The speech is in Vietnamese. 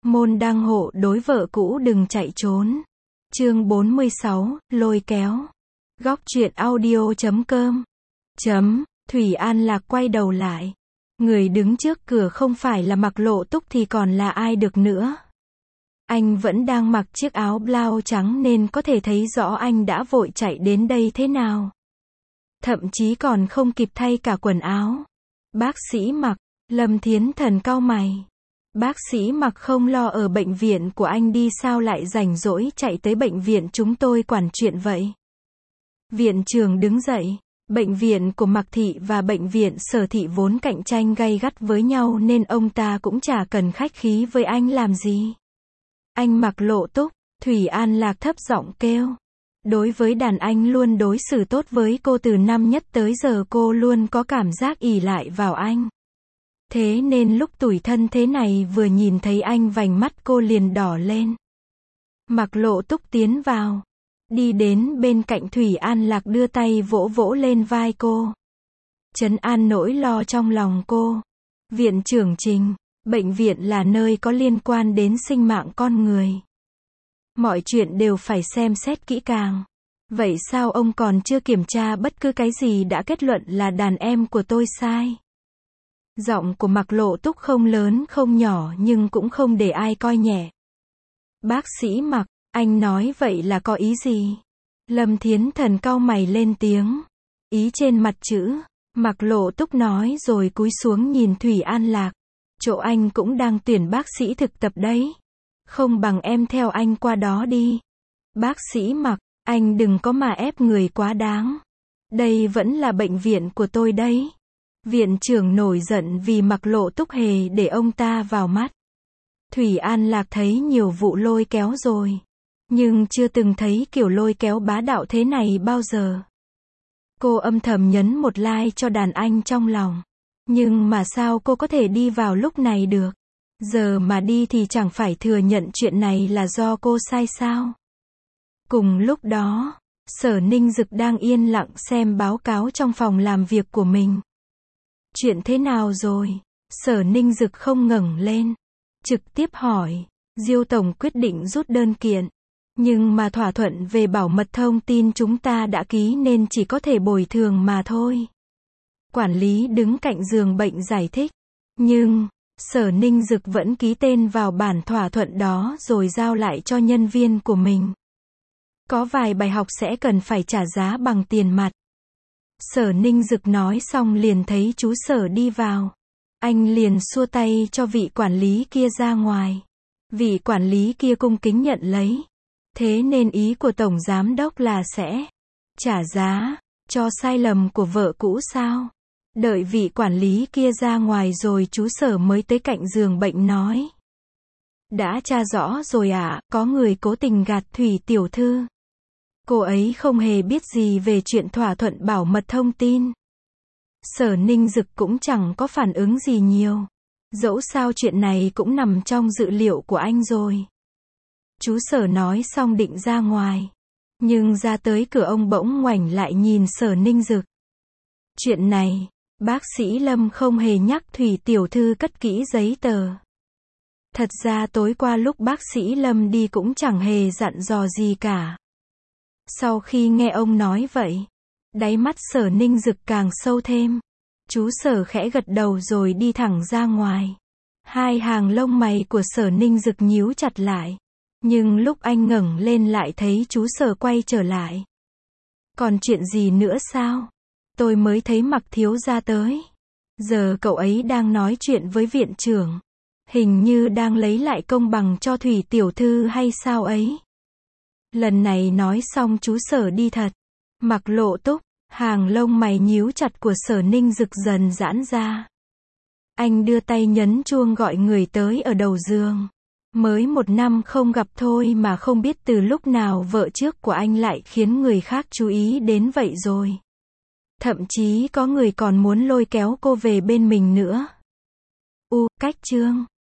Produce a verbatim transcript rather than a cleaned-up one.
Môn đăng hộ đối vợ cũ đừng chạy trốn. Chương bốn mươi sáu, lôi kéo. Góc truyện audio chấm com. Chấm, Thủy An Lạc quay đầu lại. Người đứng trước cửa không phải là Mạc Lộ Túc thì còn là ai được nữa. Anh vẫn đang mặc chiếc áo blau trắng nên có thể thấy rõ anh đã vội chạy đến đây thế nào. Thậm chí còn không kịp thay cả quần áo. Bác sĩ Mạc, Lâm Thiến Thần cau mày. Bác sĩ Mạc không lo ở bệnh viện của anh đi sao lại rảnh rỗi chạy tới bệnh viện chúng tôi quản chuyện vậy? Viện trưởng đứng dậy. Bệnh viện của Mạc Thị và bệnh viện Sở Thị vốn cạnh tranh gay gắt với nhau nên ông ta cũng chả cần khách khí với anh làm gì. Anh Mạc Lộ Túc, Thủy An Lạc thấp giọng kêu. Đối với đàn anh luôn đối xử tốt với cô từ năm nhất tới giờ cô luôn có cảm giác ỷ lại vào anh. Thế nên lúc tủi thân thế này vừa nhìn thấy anh vành mắt cô liền đỏ lên. Mạc Lộ Túc tiến vào. Đi đến bên cạnh Thủy An Lạc đưa tay vỗ vỗ lên vai cô. Trấn an nỗi lo trong lòng cô. Viện trưởng Trình, bệnh viện là nơi có liên quan đến sinh mạng con người. Mọi chuyện đều phải xem xét kỹ càng. Vậy sao ông còn chưa kiểm tra bất cứ cái gì đã kết luận là đàn em của tôi sai? Giọng của Mạc Lộ Túc không lớn không nhỏ nhưng cũng không để ai coi nhẹ. Bác sĩ Mạc, anh nói vậy là có ý gì? Lâm Thiến Thần cau mày lên tiếng. Ý trên mặt chữ. Mạc Lộ Túc nói rồi cúi xuống nhìn Thủy An Lạc. Chỗ anh cũng đang tuyển bác sĩ thực tập đấy. Không bằng em theo anh qua đó đi. Bác sĩ Mạc, anh đừng có mà ép người quá đáng. Đây vẫn là bệnh viện của tôi đấy. Viện trưởng nổi giận vì Mạc Lộ Túc hề để ông ta vào mắt. Thủy An Lạc thấy nhiều vụ lôi kéo rồi. Nhưng chưa từng thấy kiểu lôi kéo bá đạo thế này bao giờ. Cô âm thầm nhấn một like cho đàn anh trong lòng. Nhưng mà sao cô có thể đi vào lúc này được? Giờ mà đi thì chẳng phải thừa nhận chuyện này là do cô sai sao? Cùng lúc đó, Sở Ninh Dực đang yên lặng xem báo cáo trong phòng làm việc của mình. Chuyện thế nào rồi? Sở Ninh Dực không ngẩng lên. Trực tiếp hỏi. Diêu Tổng quyết định rút đơn kiện. Nhưng mà thỏa thuận về bảo mật thông tin chúng ta đã ký nên chỉ có thể bồi thường mà thôi. Quản lý đứng cạnh giường bệnh giải thích. Nhưng, Sở Ninh Dực vẫn ký tên vào bản thỏa thuận đó rồi giao lại cho nhân viên của mình. Có vài bài học sẽ cần phải trả giá bằng tiền mặt. Sở Ninh Dực nói xong liền thấy chú Sở đi vào. Anh liền xua tay cho vị quản lý kia ra ngoài. Vị quản lý kia cung kính nhận lấy. Thế nên ý của Tổng Giám Đốc là sẽ trả giá cho sai lầm của vợ cũ sao? Đợi vị quản lý kia ra ngoài rồi chú Sở mới tới cạnh giường bệnh nói. Đã tra rõ rồi ạ, à, có người cố tình gạt Thủy tiểu thư. Cô ấy không hề biết gì về chuyện thỏa thuận bảo mật thông tin. Sở Ninh Dực cũng chẳng có phản ứng gì nhiều. Dẫu sao chuyện này cũng nằm trong dự liệu của anh rồi. Chú Sở nói xong định ra ngoài. Nhưng ra tới cửa ông bỗng ngoảnh lại nhìn Sở Ninh Dực. Chuyện này, bác sĩ Lâm không hề nhắc Thủy tiểu thư cất kỹ giấy tờ. Thật ra tối qua lúc bác sĩ Lâm đi cũng chẳng hề dặn dò gì cả. Sau khi nghe ông nói vậy, đáy mắt Sở Ninh Dực càng sâu thêm. Chú Sở khẽ gật đầu rồi đi thẳng ra ngoài. Hai hàng lông mày của Sở Ninh Dực nhíu chặt lại. Nhưng lúc anh ngẩng lên lại thấy chú Sở quay trở lại. Còn chuyện gì nữa sao? Tôi mới thấy Mạc thiếu gia tới. Giờ cậu ấy đang nói chuyện với viện trưởng. Hình như đang lấy lại công bằng cho Thủy tiểu thư hay sao ấy. Lần này nói xong chú Sở đi thật. Mạc Lộ Túc, hàng lông mày nhíu chặt của Sở Ninh Dực dần giãn ra. Anh đưa tay nhấn chuông gọi người tới ở đầu giường. Mới một năm không gặp thôi mà không biết từ lúc nào vợ trước của anh lại khiến người khác chú ý đến vậy rồi. Thậm chí có người còn muốn lôi kéo cô về bên mình nữa. U, cách chương.